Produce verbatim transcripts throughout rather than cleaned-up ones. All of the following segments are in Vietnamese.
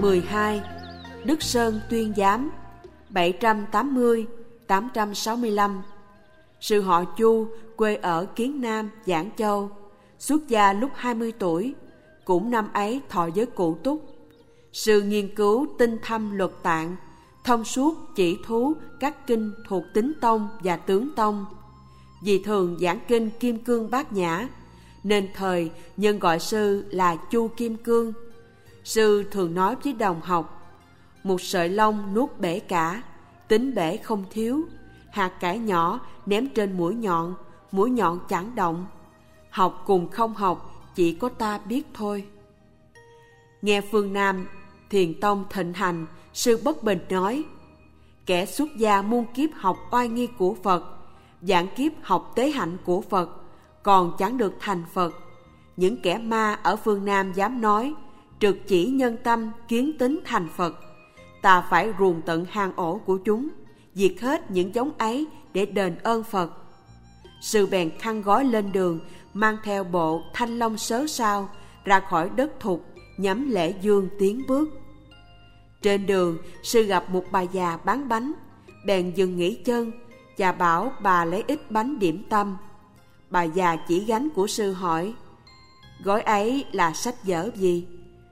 mười hai. Đức Sơn tuyên giám bảy trăm tám mươi đến tám trăm sáu mươi lăm. Sư họ Chu, quê ở Kiến Nam, Giảng Châu, xuất gia lúc hai mươi tuổi, cũng năm ấy thọ giới Cụ Túc. Sư nghiên cứu tinh thâm luật tạng, thông suốt chỉ thú các kinh thuộc Tín Tông và Tướng Tông. Vì thường giảng kinh Kim Cương Bát Nhã, nên thời nhân gọi sư là Chu Kim Cương. Sư thường nói với đồng học: một sợi lông nuốt bể cả, tính bể không thiếu. Hạt cải nhỏ ném trên mũi nhọn, mũi nhọn chẳng động. Học cùng không học, chỉ có ta biết thôi. Nghe phương Nam Thiền Tông thịnh hành, sư Bất Bình nói: kẻ xuất gia muôn kiếp học oai nghi của Phật, vạn kiếp học tế hạnh của Phật, còn chẳng được thành Phật. Những kẻ ma ở phương Nam dám nói trực chỉ nhân tâm kiến tính thành Phật. Ta phải ruồng tận hang ổ của chúng, diệt hết những giống ấy để đền ơn Phật. Sư bèn khăn gói lên đường, mang theo bộ thanh long sớ sao ra khỏi đất thục, nhắm Lễ Dương tiến bước. Trên đường, sư gặp một bà già bán bánh, bèn dừng nghỉ chân và bảo bà lấy ít bánh điểm tâm. Bà già chỉ gánh của sư hỏi: gói ấy là sách vở gì?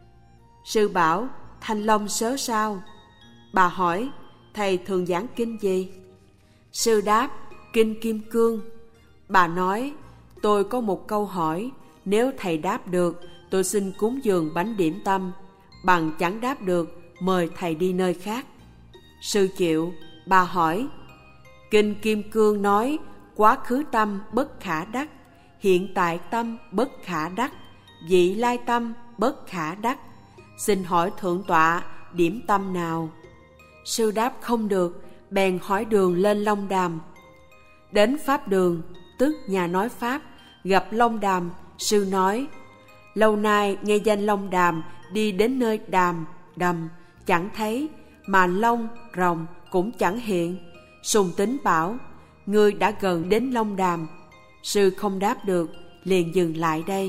Sư bảo: thanh long sớ sao. Bà hỏi: thầy thường giảng kinh gì? Sư đáp: kinh Kim Cương. Bà nói: tôi có một câu hỏi, nếu thầy đáp được, tôi xin cúng dường bánh điểm tâm. Bằng chẳng đáp được, mời thầy đi nơi khác. Sư chịu. Bà hỏi: kinh Kim Cương nói quá khứ tâm bất khả đắc, hiện tại tâm bất khả đắc, vị lai tâm bất khả đắc. Xin hỏi thượng tọa điểm tâm nào? Sư đáp không được, bèn hỏi đường lên Long Đàm. Đến Pháp Đường, tức nhà nói Pháp, gặp Long Đàm. Sư nói: lâu nay nghe danh Long Đàm, đi đến nơi đàm, đầm, chẳng thấy, mà long, rồng cũng chẳng hiện. Sùng Tín bảo: ngươi đã gần đến Long Đàm. Sư không đáp được, liền dừng lại đây.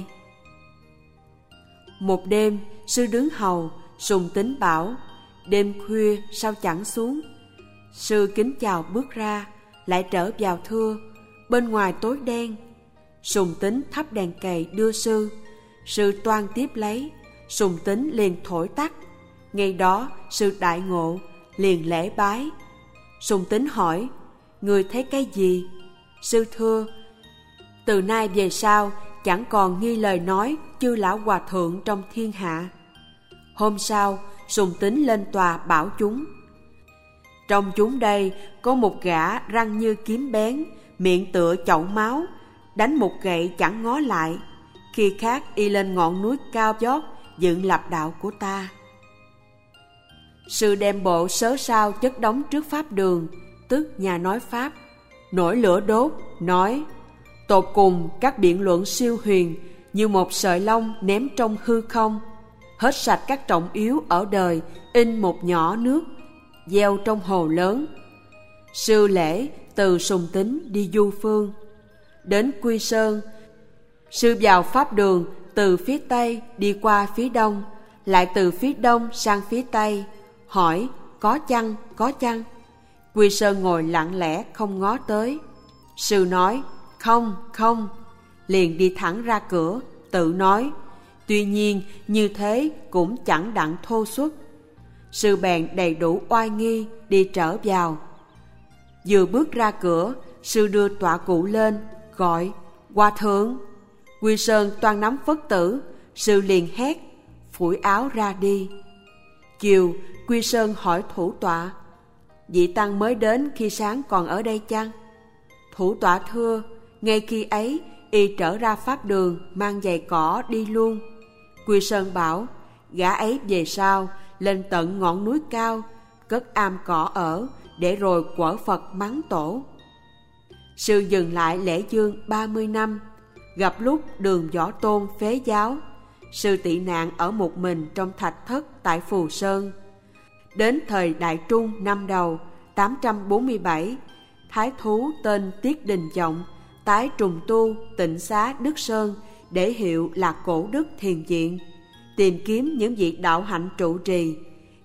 Một đêm, sư đứng hầu. Sùng Tín bảo: đêm khuya sao chẳng xuống? Sư kính chào bước ra, lại trở vào thưa: bên ngoài tối đen. Sùng Tín thắp đèn cầy đưa sư. Sư toan tiếp lấy, Sùng Tín liền thổi tắt. Ngay đó sư đại ngộ, liền lễ bái. Sùng Tín hỏi: người thấy cái gì? Sư thưa: từ nay về sau chẳng còn nghi lời nói chư lão hòa thượng trong thiên hạ. Hôm sau, Sùng Tín lên tòa bảo chúng: trong chúng đây có một gã răng như kiếm bén, miệng tựa chậu máu, đánh một gậy chẳng ngó lại. Khi khác y lên ngọn núi cao vót, dựng lập đạo của ta. Sư đem bộ sớ sao chất đóng trước Pháp Đường, tức nhà nói Pháp, nổi lửa đốt, nói: tột cùng các biện luận siêu huyền, như một sợi lông ném trong hư không. Hết sạch các trọng yếu ở đời, in một nhỏ nước, gieo trong hồ lớn. Sư lễ từ Sùng Tín đi du phương. Đến Quy Sơn, sư vào Pháp Đường, từ phía Tây đi qua phía Đông, lại từ phía Đông sang phía Tây, hỏi: có chăng, có chăng? Quy Sơn ngồi lặng lẽ không ngó tới. Sư nói: không, không. Liền đi thẳng ra cửa, tự nói: tuy nhiên như thế cũng chẳng đặng thô xuất. Sư bèn đầy đủ oai nghi đi trở vào. Vừa bước ra cửa, sư đưa tọa cụ lên, gọi: hòa thượng. Quy Sơn toan nắm Phất tử, sư liền hét, phủi áo ra đi. Chiều, Quy Sơn hỏi thủ tọa: vị tăng mới đến khi sáng còn ở đây chăng? Thủ tọa thưa: ngay khi ấy y trở ra Pháp Đường, mang giày cỏ đi luôn. Quy Sơn bảo: gã ấy về sau lên tận ngọn núi cao, cất am cỏ ở, để rồi quở Phật mắng tổ. Sư dừng lại lễ dương ba mươi năm. Gặp lúc Đường Võ Tôn phế giáo, sư tị nạn ở một mình trong thạch thất tại Phù Sơn. Đến thời Đại Trung năm đầu tám trăm bốn mươi bảy, thái thú tên Tiết Đình Trọng tái trùng tu Tịnh Xá Đức Sơn để hiệu là Cổ Đức Thiền Viện, tìm kiếm những vị đạo hạnh trụ trì,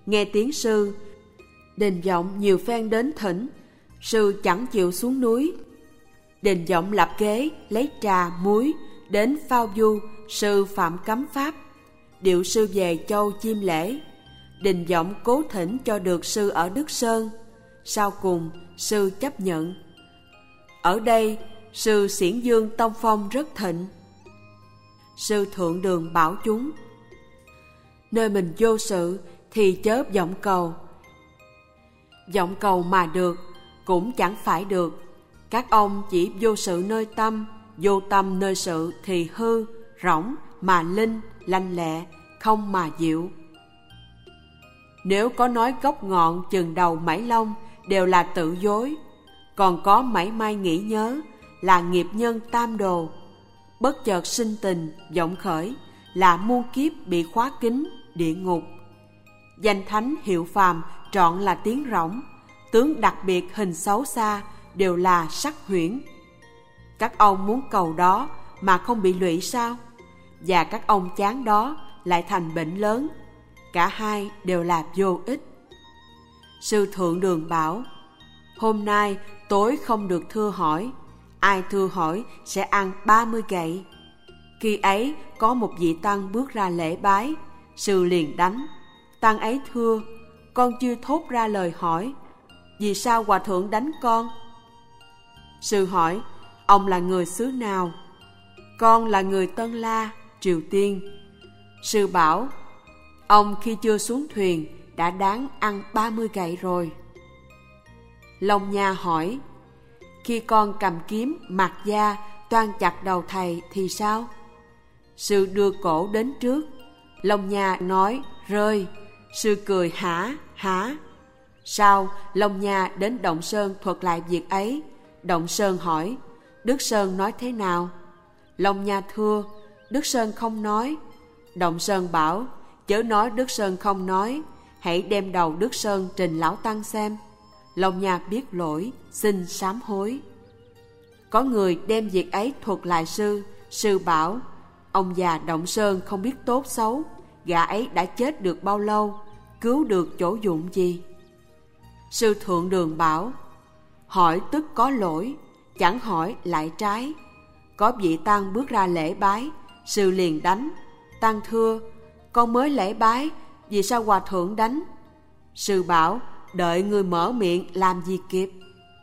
nghe tiếng sư. Đình Vọng nhiều phen đến thỉnh, sư chẳng chịu xuống núi. Đình Vọng lập kế, lấy trà, muối, đến phao du, sư phạm cấm pháp. Điệu sư về châu chiêm lễ. Đình Vọng cố thỉnh cho được sư ở Đức Sơn. Sau cùng, sư chấp nhận. Ở đây, sư Xiển Dương tông phong rất thịnh. Sư Thượng Đường bảo chúng: nơi mình vô sự thì chớ vọng cầu. Vọng cầu mà được cũng chẳng phải được. Các ông chỉ vô sự nơi tâm, vô tâm nơi sự thì hư, rỗng mà linh, lanh lẹ, không mà diệu. Nếu có nói gốc ngọn chừng đầu mảy lông đều là tự dối, còn có mảy may nghĩ nhớ là nghiệp nhân tam đồ. Bất chợt sinh tình, vọng khởi là muôn kiếp bị khóa kín, địa ngục. Danh thánh hiệu phàm trọn là tiếng rỗng, tướng đặc biệt hình xấu xa đều là sắc huyễn. Các ông muốn cầu đó mà không bị lụy sao? Và các ông chán đó lại thành bệnh lớn. Cả hai đều là vô ích. Sư Thượng Đường bảo: hôm nay tối không được thưa hỏi. Ai thưa hỏi sẽ ăn ba mươi gậy. Khi ấy có một vị tăng bước ra lễ bái. Sư liền đánh. Tăng ấy thưa: con chưa thốt ra lời hỏi, vì sao hòa thượng đánh con? Sư hỏi: ông là người xứ nào? Con là người Tân La, Triều Tiên. Sư bảo: ông khi chưa xuống thuyền đã đáng ăn ba mươi gậy rồi. Long Nha hỏi: khi con cầm kiếm mặc da toan chặt đầu thầy thì sao? Sư đưa cổ đến trước. Long Nha nói: rơi. Sư cười hả hả. Sau Long Nha đến Động Sơn thuật lại việc ấy. Động Sơn hỏi: Đức Sơn nói thế nào? Long Nha thưa: Đức Sơn không nói. Động Sơn bảo: chớ nói Đức Sơn không nói, hãy đem đầu Đức Sơn trình lão tăng xem. Long Nha biết lỗi, xin sám hối. Có người đem việc ấy thuật lại sư. Sư bảo: ông già Động Sơn không biết tốt xấu, gã ấy đã chết được bao lâu, cứu được chỗ dụng gì? Sư Thượng Đường bảo: hỏi tức có lỗi, chẳng hỏi lại trái. Có vị tăng bước ra lễ bái. Sư liền đánh. Tăng thưa: con mới lễ bái, vì sao hòa thượng đánh? Sư bảo: đợi người mở miệng làm gì kịp.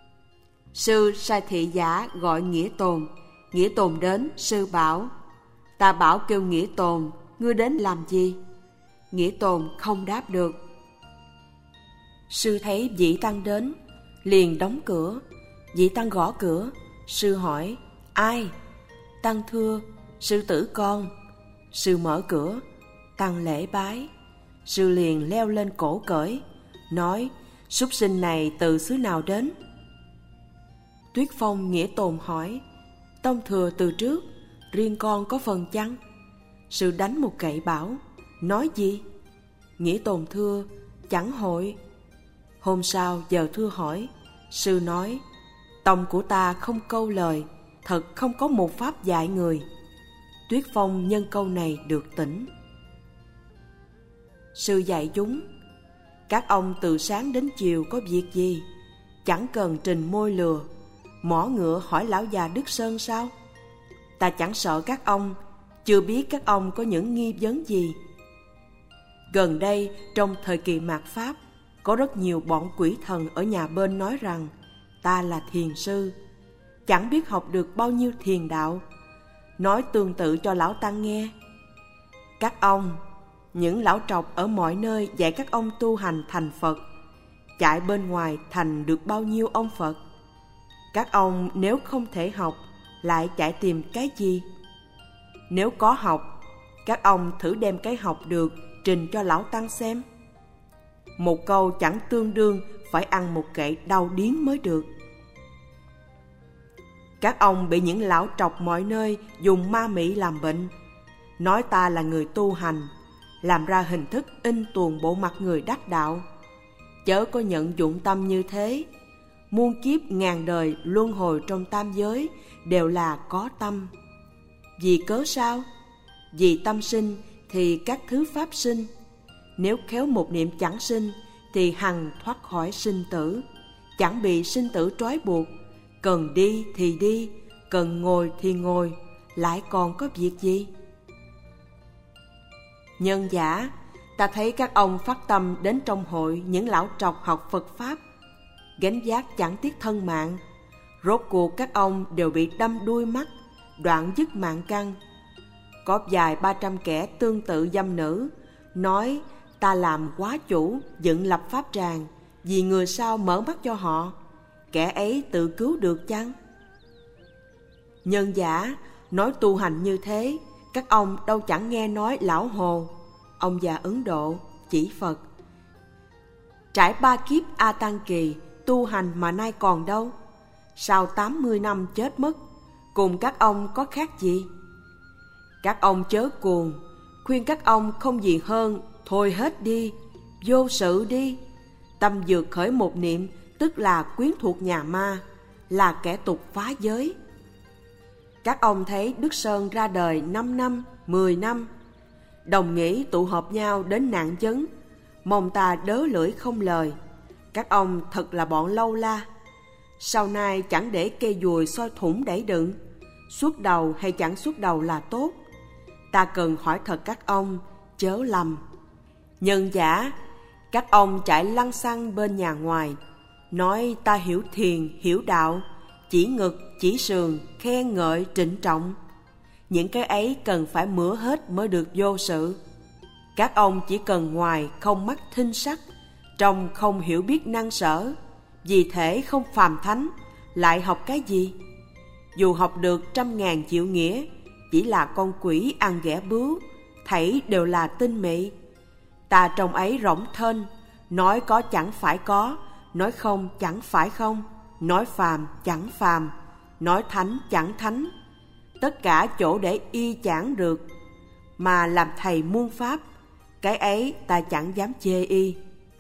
Sư sai thị giả gọi Nghĩa Tồn. Nghĩa Tồn đến. Sư bảo: ta bảo kêu Nghĩa Tồn, ngươi đến làm gì? Nghĩa Tồn không đáp được. Sư thấy vị tăng đến, liền đóng cửa. Vị tăng gõ cửa. Sư hỏi: ai? Tăng thưa: sư tử con. Sư mở cửa. Tăng lễ bái. Sư liền leo lên cổ cởi, nói: súc sinh này từ xứ nào đến? Tuyết Phong Nghĩa Tồn hỏi: tông thừa từ trước, riêng con có phần chăng? Sư đánh một gậy bảo: nói gì? Nghĩa Tồn thưa: chẳng hội. Hôm sau giờ thưa hỏi. Sư nói: tông của ta không câu lời, thật không có một pháp dạy người. Tuyết Phong nhân câu này được tỉnh. Sư dạy chúng: các ông từ sáng đến chiều có việc gì? Chẳng cần trình môi lừa, mỏ ngựa hỏi lão già Đức Sơn sao? Ta chẳng sợ các ông, chưa biết các ông có những nghi vấn gì. Gần đây trong thời kỳ mạt Pháp, có rất nhiều bọn quỷ thần ở nhà bên nói rằng ta là thiền sư, chẳng biết học được bao nhiêu thiền đạo, nói tương tự cho lão tăng nghe. Các ông, những lão trọc ở mọi nơi dạy các ông tu hành thành Phật, chạy bên ngoài thành được bao nhiêu ông Phật. Các ông nếu không thể học, lại chạy tìm cái gì? Nếu có học, các ông thử đem cái học được trình cho lão tăng xem. Một câu chẳng tương đương phải ăn một gậy đau điếng mới được. Các ông bị những lão trọc mọi nơi dùng ma mị làm bệnh, nói ta là người tu hành, làm ra hình thức in tuồng bộ mặt người đắc đạo. Chớ có nhận dụng tâm như thế. Muôn kiếp ngàn đời luân hồi trong tam giới đều là có tâm. Vì cớ sao? Vì tâm sinh thì các thứ pháp sinh. Nếu khéo một niệm chẳng sinh thì hằng thoát khỏi sinh tử, chẳng bị sinh tử trói buộc. Cần đi thì đi, cần ngồi thì ngồi, lại còn có việc gì? Nhân giả, ta thấy các ông phát tâm đến trong hội những lão trọc học Phật Pháp, gánh vác chẳng tiếc thân mạng. Rốt cuộc các ông đều bị đâm đuôi mắt, đoạn dứt mạng căn. Có vài ba trăm kẻ tương tự dâm nữ, nói ta làm quá chủ, dựng lập pháp tràng, vì người sau mở mắt cho họ. Kẻ ấy tự cứu được chăng? Nhân giả, nói tu hành như thế, các ông đâu chẳng nghe nói lão Hồ, ông già Ấn Độ, chỉ Phật. Trải ba kiếp A Tăng Kỳ, tu hành mà nay còn đâu? Sau tám mươi năm chết mất, cùng các ông có khác gì? Các ông chớ cuồng, khuyên các ông không gì hơn, thôi hết đi, vô sự đi. Tâm dược khởi một niệm, tức là quyến thuộc nhà ma, là kẻ tục phá giới. Các ông thấy Đức Sơn ra đời năm năm, mười năm, đồng nghĩ tụ họp nhau đến nạn chấn, mong ta đớ lưỡi không lời. Các ông thật là bọn lâu la. Sau này chẳng để cây dùi soi thủng đẩy đựng, suốt đầu hay chẳng suốt đầu là tốt. Ta cần hỏi thật các ông, chớ lầm. Nhân giả, các ông chạy lăng xăng bên nhà ngoài, nói ta hiểu thiền, hiểu đạo, chỉ ngực, chỉ sườn, khen ngợi, trịnh trọng. Những cái ấy cần phải mửa hết mới được vô sự. Các ông chỉ cần ngoài không mắt thinh sắc, trong không hiểu biết năng sở, vì thể không phàm thánh, lại học cái gì? Dù học được trăm ngàn triệu nghĩa, chỉ là con quỷ ăn ghẻ bướu, thảy đều là tinh mị. Ta trong ấy rỗng thênh, nói có chẳng phải có, nói không chẳng phải không, nói phàm chẳng phàm, nói thánh chẳng thánh. Tất cả chỗ để y chẳng được, mà làm thầy muôn pháp, cái ấy ta chẳng dám chê y.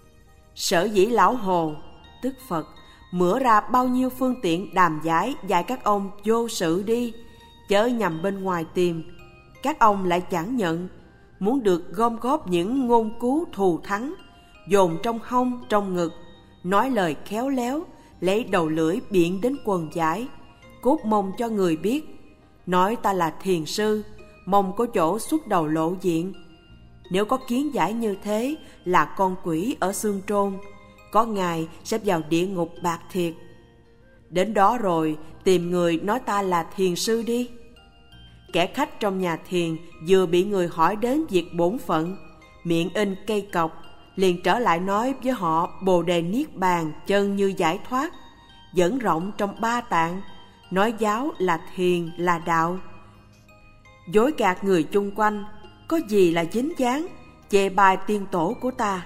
Sở dĩ lão Hồ, tức Phật, mửa ra bao nhiêu phương tiện đàm giải dạy các ông vô sự đi, chớ nhằm bên ngoài tìm. Các ông lại chẳng nhận, muốn được gom góp những ngôn cứu thù thắng, dồn trong hông trong ngực, nói lời khéo léo, lấy đầu lưỡi biện đến quần giải, cốt mong cho người biết. Nói ta là thiền sư, mong có chỗ xuất đầu lộ diện. Nếu có kiến giải như thế là con quỷ ở xương trôn, có ngày sẽ vào địa ngục bạc thiệt. Đến đó rồi tìm người nói ta là thiền sư đi. Kẻ khách trong nhà thiền vừa bị người hỏi đến việc bổn phận, miệng in cây cọc, liền trở lại nói với họ bồ đề niết bàn chân như giải thoát, dẫn rộng trong ba tạng, nói giáo là thiền là đạo. Dối gạt người chung quanh, có gì là dính dáng, chê bai tiên tổ của ta.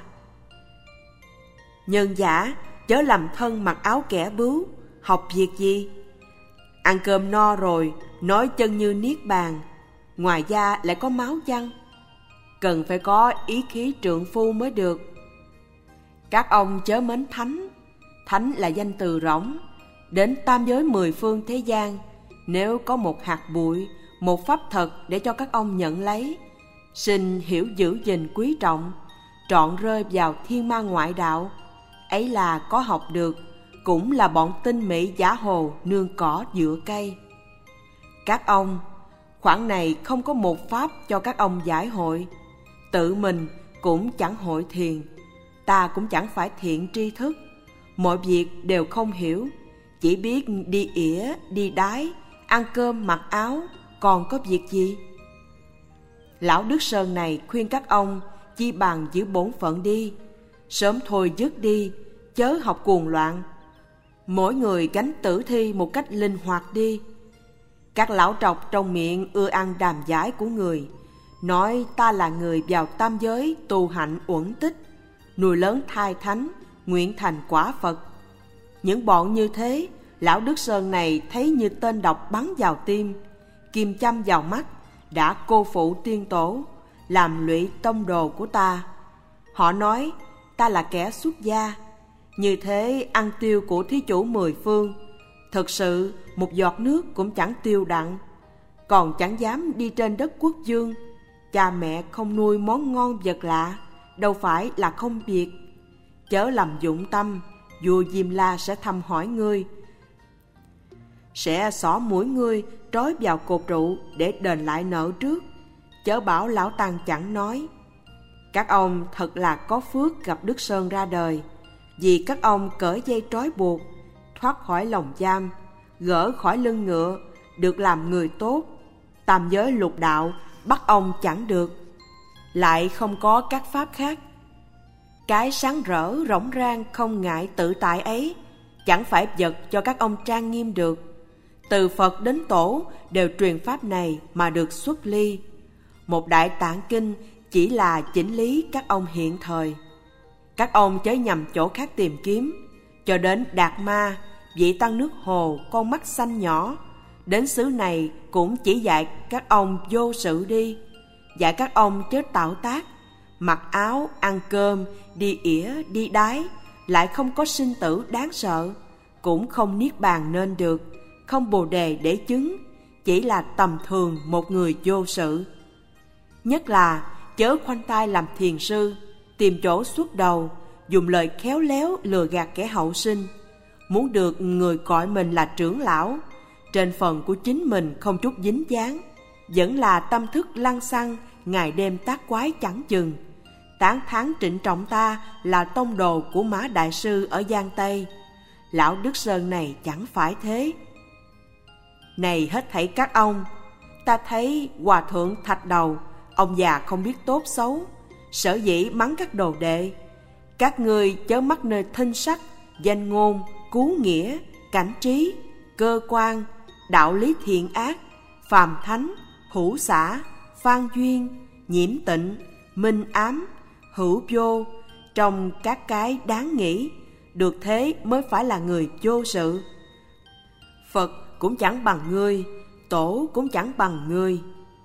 Nhân giả, chớ làm thân mặc áo kẻ bướu, học việc gì? Ăn cơm no rồi, nói chân như niết bàn, ngoài da lại có máu chăng? Cần phải có ý khí trượng phu mới được. Các ông chớ mến thánh, thánh là danh từ rỗng. Đến tam giới mười phương thế gian, nếu có một hạt bụi, một pháp thật để cho các ông nhận lấy, xin hiểu giữ gìn quý trọng, trọn rơi vào thiên ma ngoại đạo, ấy là có học được, cũng là bọn tinh mỹ giả hồ nương cỏ dựa cây. Các ông, khoảng này không có một pháp cho các ông giải hội, tự mình cũng chẳng hội thiền, ta cũng chẳng phải thiện tri thức, mọi việc đều không hiểu, chỉ biết đi ỉa, đi đái, ăn cơm mặc áo, còn có việc gì? Lão Đức Sơn này khuyên các ông chi bằng giữ bổn phận đi, sớm thôi dứt đi, chớ học cuồng loạn. Mỗi người gánh tử thi một cách linh hoạt đi. Các lão trọc trong miệng ưa ăn đàm giải của người, nói ta là người vào tam giới tu hạnh uẩn tích, nuôi lớn thai thánh, nguyện thành quả Phật. Những bọn như thế, lão Đức Sơn này thấy như tên độc bắn vào tim, kim châm vào mắt, đã cô phụ tiên tổ, làm lụy tông đồ của ta. Họ nói ta là kẻ xuất gia, như thế ăn tiêu của thí chủ mười phương, thực sự một giọt nước cũng chẳng tiêu đặng, còn chẳng dám đi trên đất quốc dương. Cha mẹ không nuôi món ngon vật lạ, đâu phải là không việc. Chớ làm dụng tâm, vua Diêm La sẽ thăm hỏi ngươi, sẽ xỏ mũi ngươi trói vào cột trụ để đền lại nợ trước. Chớ bảo lão Tăng chẳng nói. Các ông thật là có phước gặp Đức Sơn ra đời, vì các ông cởi dây trói buộc, thoát khỏi lồng giam, gỡ khỏi lưng ngựa, được làm người tốt. Tam giới lục đạo bắt ông chẳng được, lại không có các pháp khác. Cái sáng rỡ rỗng rang không ngại tự tại ấy chẳng phải vật cho các ông trang nghiêm được. Từ Phật đến Tổ đều truyền pháp này mà được xuất ly. Một đại tạng kinh chỉ là chỉnh lý các ông hiện thời. Các ông chớ nhằm chỗ khác tìm kiếm, cho đến Đạt Ma, vị tăng nước Hồ con mắt xanh nhỏ, đến xứ này cũng chỉ dạy các ông vô sự đi. Dạy các ông chớ tạo tác, mặc áo, ăn cơm, đi ỉa, đi đái, lại không có sinh tử đáng sợ, cũng không niết bàn nên được, không bồ đề để chứng, chỉ là tầm thường một người vô sự. Nhất là chớ khoanh tay làm thiền sư, tìm chỗ xuất đầu, dùng lời khéo léo lừa gạt kẻ hậu sinh, muốn được người gọi mình là trưởng lão, trên phần của chính mình không chút dính dáng, vẫn là tâm thức lăng xăng, ngày đêm tác quái chẳng chừng. Tán thán trịnh trọng ta là tông đồ của Mã Đại Sư ở Giang Tây. Lão Đức Sơn này chẳng phải thế. Này hết thảy các ông, ta thấy Hòa Thượng Thạch Đầu, ông già không biết tốt xấu, sở dĩ mắng các đồ đệ. Các ngươi chớ mắc nơi thinh sắc, danh ngôn, cú nghĩa, cảnh trí, cơ quan, đạo lý thiện ác, phàm thánh, hữu xả, phan duyên, nhiễm tịnh, minh ám, hữu vô, trong các cái đáng nghĩ, được thế mới phải là người vô sự. Phật cũng chẳng bằng ngươi, Tổ cũng chẳng bằng ngươi.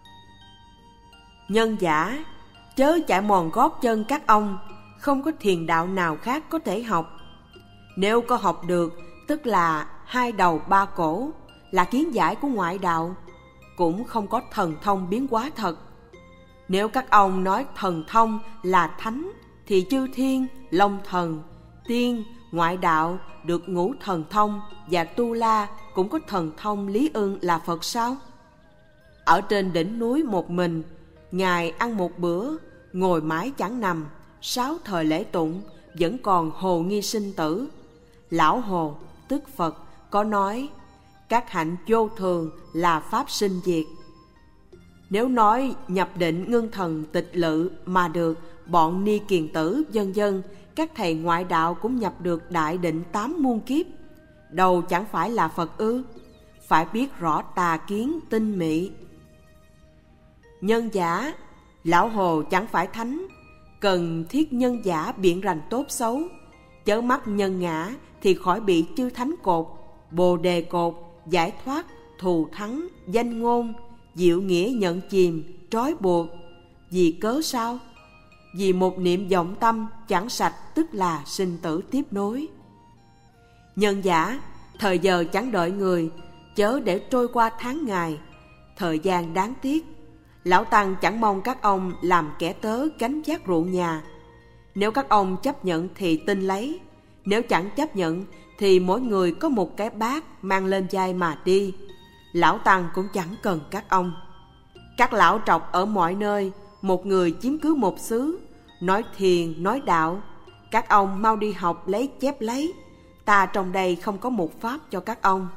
Nhân giả, chớ chạy mòn gót chân các ông, không có thiền đạo nào khác có thể học. Nếu có học được, tức là hai đầu ba cổ, là kiến giải của ngoại đạo, cũng không có thần thông biến hóa thật. Nếu các ông nói thần thông là thánh, thì chư thiên, long thần, tiên, ngoại đạo được ngũ thần thông và Tu La cũng có thần thông Lý Ưng là Phật sao? Ở trên đỉnh núi một mình, Ngài ăn một bữa, ngồi mãi chẳng nằm, sáu thời lễ tụng, vẫn còn hồ nghi sinh tử. Lão Hồ, tức Phật, có nói, các hạnh vô thường là pháp sinh diệt. Nếu nói nhập định ngưng thần tịch lự mà được, bọn ni kiền tử vân vân, các thầy ngoại đạo cũng nhập được đại định tám muôn kiếp, đâu chẳng phải là Phật ư? Phải biết rõ tà kiến tinh mị. Nhân giả, Lão Hồ chẳng phải thánh, cần thiết nhân giả biện rành tốt xấu, chớ mắc nhân ngã thì khỏi bị chư thánh cột, bồ đề cột, giải thoát, thù thắng, danh ngôn, diệu nghĩa nhận chìm, trói buộc. Vì cớ sao? Vì một niệm vọng tâm chẳng sạch, tức là sinh tử tiếp nối. Nhân giả, thời giờ chẳng đợi người, chớ để trôi qua tháng ngày, thời gian đáng tiếc. Lão Tăng chẳng mong các ông làm kẻ tớ gánh vác ruộng nhà. Nếu các ông chấp nhận thì tin lấy, nếu chẳng chấp nhận thì mỗi người có một cái bát mang lên vai mà đi. Lão Tăng cũng chẳng cần các ông. Các lão trọc ở mọi nơi, một người chiếm cứ một xứ, nói thiền, nói đạo. Các ông mau đi học lấy chép lấy, ta trong đây không có một pháp cho các ông.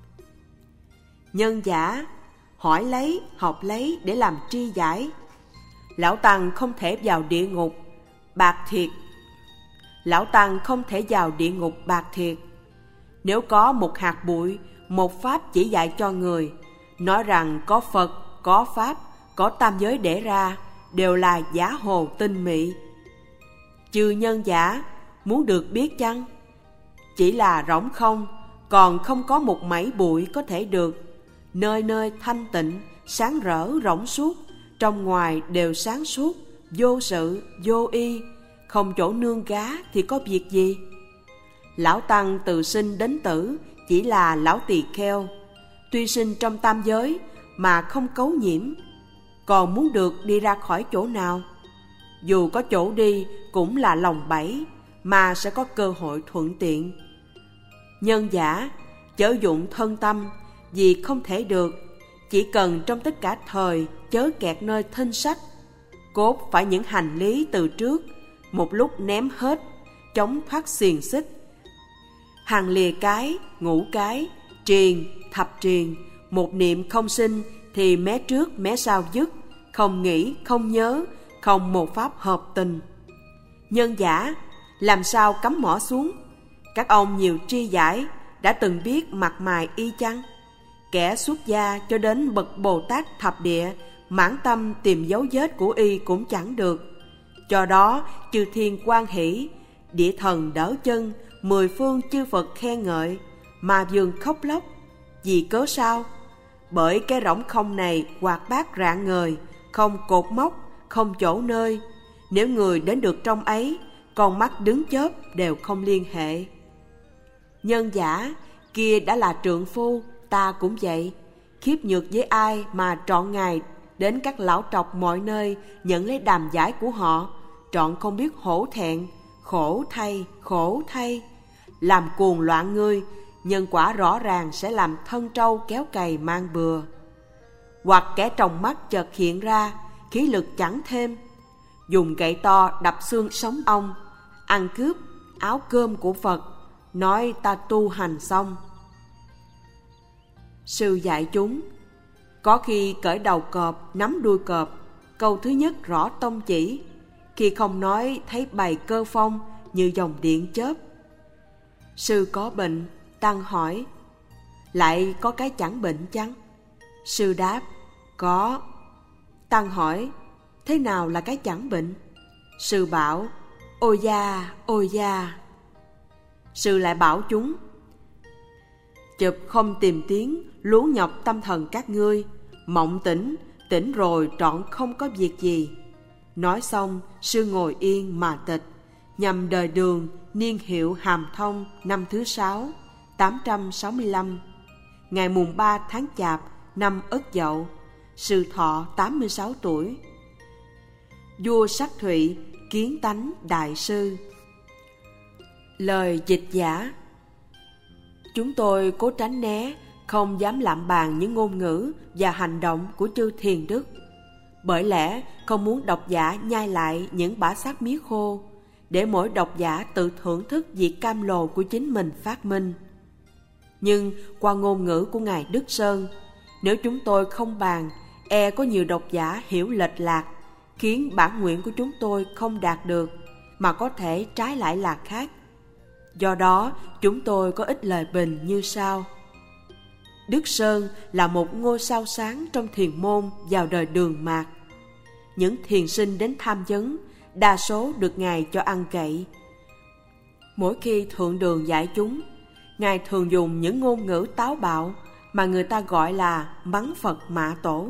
Nhân giả, hỏi lấy, học lấy để làm tri giải. Lão Tăng không thể vào địa ngục bạc thiệt. Lão Tăng không thể vào địa ngục bạc thiệt. Nếu có một hạt bụi, một pháp chỉ dạy cho người, nói rằng có Phật, có Pháp, có tam giới để ra, đều là giả hồ tinh mị. Chư nhân giả, muốn được biết chăng? Chỉ là rỗng không, còn không có một mảy bụi có thể được. Nơi nơi thanh tịnh, sáng rỡ rỗng suốt, trong ngoài đều sáng suốt, vô sự, vô y, không chỗ nương gá thì có việc gì? Lão Tăng từ sinh đến tử chỉ là lão tỳ kheo, tuy sinh trong tam giới mà không cấu nhiễm, còn muốn được đi ra khỏi chỗ nào? dù có chỗ đi cũng là lòng bẫy, mà sẽ có cơ hội thuận tiện. Nhân giả, chớ dụng thân tâm, vì không thể được, chỉ cần trong tất cả thời chớ kẹt nơi thinh sách. Cốt phải những hành lý từ trước, một lúc ném hết, chống thoát xiềng xích. Hàng lìa cái, ngũ cái, triền, thập triền, một niệm không sinh thì mé trước mé sau dứt, không nghĩ, không nhớ, không một pháp hợp tình. Nhân giả, làm sao cắm mỏ xuống? Các ông nhiều tri giải, đã từng biết mặt mày y chăng? Kẻ xuất gia cho đến bậc Bồ Tát thập địa, mãn tâm tìm dấu vết của y cũng chẳng được. Do đó, chư thiên hoan hỷ, địa thần đỡ chân, mười phương chư Phật khen ngợi, mà vương khóc lóc. Vì cớ sao? Bởi cái rỗng không này hoạt bát rạng ngời, không cột mốc, không chỗ nơi. Nếu người đến được trong ấy, con mắt đứng chớp đều không liên hệ. Nhân giả, kia đã là trượng phu, ta cũng vậy. Khiếp nhược với ai mà trọn ngày đến các lão trọc mọi nơi nhận lấy đàm giải của họ, trọn không biết hổ thẹn. Khổ thay, khổ thay. Làm cuồng loạn ngươi, nhân quả rõ ràng sẽ làm thân trâu kéo cày mang bừa. Hoặc kẻ tròng mắt chợt hiện ra, khí lực chẳng thêm, dùng gậy to đập xương sống ong, ăn cướp áo cơm của Phật, nói ta tu hành xong. Sư dạy chúng, có khi cởi đầu cọp nắm đuôi cọp, câu thứ nhất rõ tông chỉ, khi không nói thấy bày cơ phong như dòng điện chớp. Sư có bệnh, tăng hỏi, lại có cái chẳng bệnh chăng? Sư đáp, có. Tăng hỏi, thế nào là cái chẳng bệnh? Sư bảo, ôi da, ôi da. Sư lại bảo chúng, chụp không tìm tiếng, lú nhọc tâm thần các ngươi, mộng tỉnh, tỉnh rồi trọn không có việc gì. Nói xong, sư ngồi yên mà tịch, nhằm đời Đường, niên hiệu Hàm Thông, năm thứ sáu, tám trăm sáu mươi lăm. Ngày mùng ba tháng Chạp, năm Ất Dậu, sư thọ tám mươi sáu tuổi. Vua Sắc Thụy kiến tánh đại sư. Lời dịch giả: chúng tôi cố tránh né, không dám lạm bàn những ngôn ngữ và hành động của chư thiền đức, bởi lẽ không muốn độc giả nhai lại những bã xác mía khô, để mỗi độc giả tự thưởng thức việc cam lồ của chính mình phát minh. Nhưng qua ngôn ngữ của Ngài Đức Sơn, nếu chúng tôi không bàn, e có nhiều độc giả hiểu lệch lạc, khiến bản nguyện của chúng tôi không đạt được, mà có thể trái lại là khác. Do đó, chúng tôi có ít lời bình như sau. Đức Sơn là một ngôi sao sáng trong thiền môn vào đời Đường Mạt. Những thiền sinh đến tham vấn, đa số được Ngài cho ăn cậy. Mỗi khi Thượng Đường dạy chúng, Ngài thường dùng những ngôn ngữ táo bạo mà người ta gọi là mắng Phật mạ Tổ.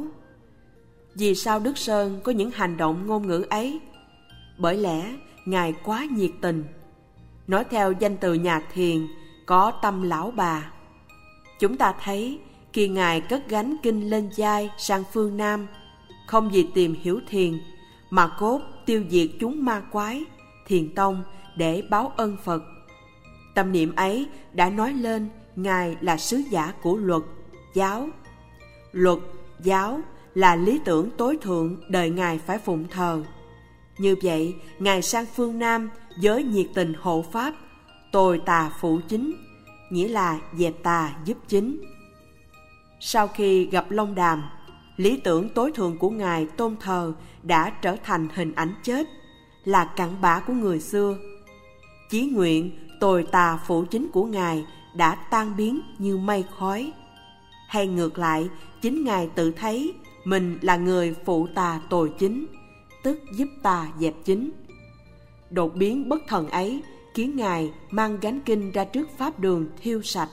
Vì sao Đức Sơn có những hành động ngôn ngữ ấy? Bởi lẽ Ngài quá nhiệt tình. Nói theo danh từ nhà thiền, có tâm lão bà. Chúng ta thấy khi Ngài cất gánh kinh lên vai sang phương Nam, không vì tìm hiểu thiền, mà cốt tiêu diệt chúng ma quái, thiền tông để báo ân Phật. Tâm niệm ấy đã nói lên Ngài là sứ giả của luật, giáo. Luật, giáo là lý tưởng tối thượng đời Ngài phải phụng thờ. Như vậy, Ngài sang phương Nam với nhiệt tình hộ pháp, tồi tà phụ chính, nghĩa là dẹp tà giúp chính. Sau khi gặp Long Đàm, lý tưởng tối thượng của Ngài tôn thờ đã trở thành hình ảnh chết, là cặn bã của người xưa. Chí nguyện tồi tà phụ chính của Ngài đã tan biến như mây khói. Hay ngược lại, chính Ngài tự thấy mình là người phụ tà tồi chính, tức giúp tà dẹp chính. Đột biến bất thần ấy khiến Ngài mang gánh kinh ra trước pháp đường thiêu sạch.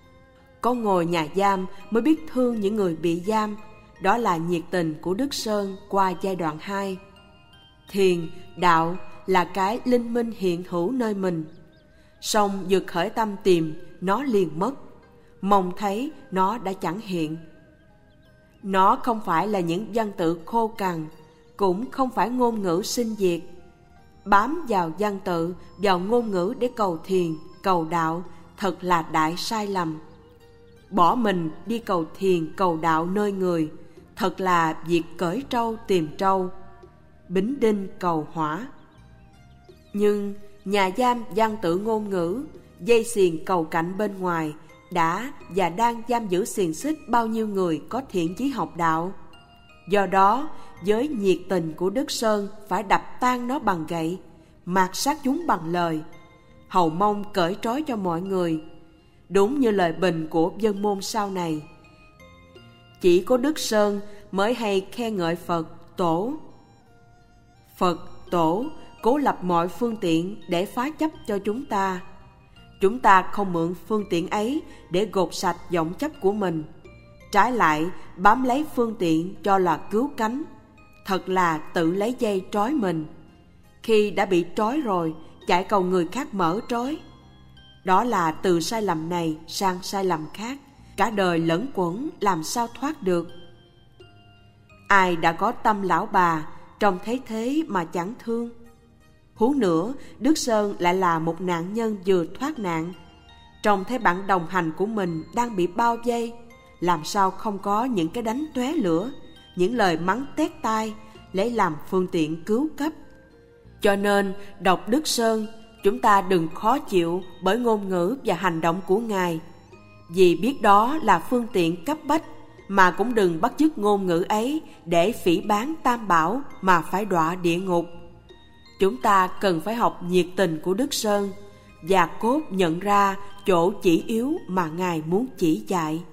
Có ngồi nhà giam mới biết thương những người bị giam. Đó là nhiệt tình của Đức Sơn qua giai đoạn hai. Thiền, đạo là cái linh minh hiện hữu nơi mình. Song vừa khởi tâm tìm, nó liền mất. Mong thấy nó đã chẳng hiện. Nó không phải là những văn tự khô cằn, cũng không phải ngôn ngữ sinh diệt. Bám vào văn tự, vào ngôn ngữ để cầu thiền, cầu đạo thật là đại sai lầm. Bỏ mình đi cầu thiền, cầu đạo nơi người thật là việc cởi trâu tìm trâu, bính đinh cầu hỏa. Nhưng nhà giam văn tự ngôn ngữ, dây xiềng cầu cạnh bên ngoài đã và đang giam giữ xiềng xích bao nhiêu người có thiện chí học đạo. Do đó, với nhiệt tình của Đức Sơn phải đập tan nó bằng gậy, mạt sát chúng bằng lời, hầu mong cởi trói cho mọi người. Đúng như lời bình của dân môn sau này, chỉ có Đức Sơn mới hay khen ngợi Phật, Tổ. Phật, Tổ cố lập mọi phương tiện để phá chấp cho chúng ta. Chúng ta không mượn phương tiện ấy để gột sạch vọng chấp của mình, trái lại bám lấy phương tiện cho là cứu cánh, thật là tự lấy dây trói mình. Khi đã bị trói rồi, chạy cầu người khác mở trói. Đó là từ sai lầm này sang sai lầm khác, cả đời lẫn quẩn làm sao thoát được. Ai đã có tâm lão bà, trông thấy thế mà chẳng thương. Huống nữa, Đức Sơn lại là một nạn nhân vừa thoát nạn, trông thấy bạn đồng hành của mình đang bị bao vây, làm sao không có những cái đánh tóe lửa, những lời mắng tét tai lấy làm phương tiện cứu cấp. Cho nên đọc Đức Sơn, chúng ta đừng khó chịu bởi ngôn ngữ và hành động của Ngài, vì biết đó là phương tiện cấp bách, mà cũng đừng bắt chước ngôn ngữ ấy để phỉ báng Tam Bảo mà phải đọa địa ngục. Chúng ta cần phải học nhiệt tình của Đức Sơn và cốt nhận ra chỗ chỉ yếu mà Ngài muốn chỉ dạy.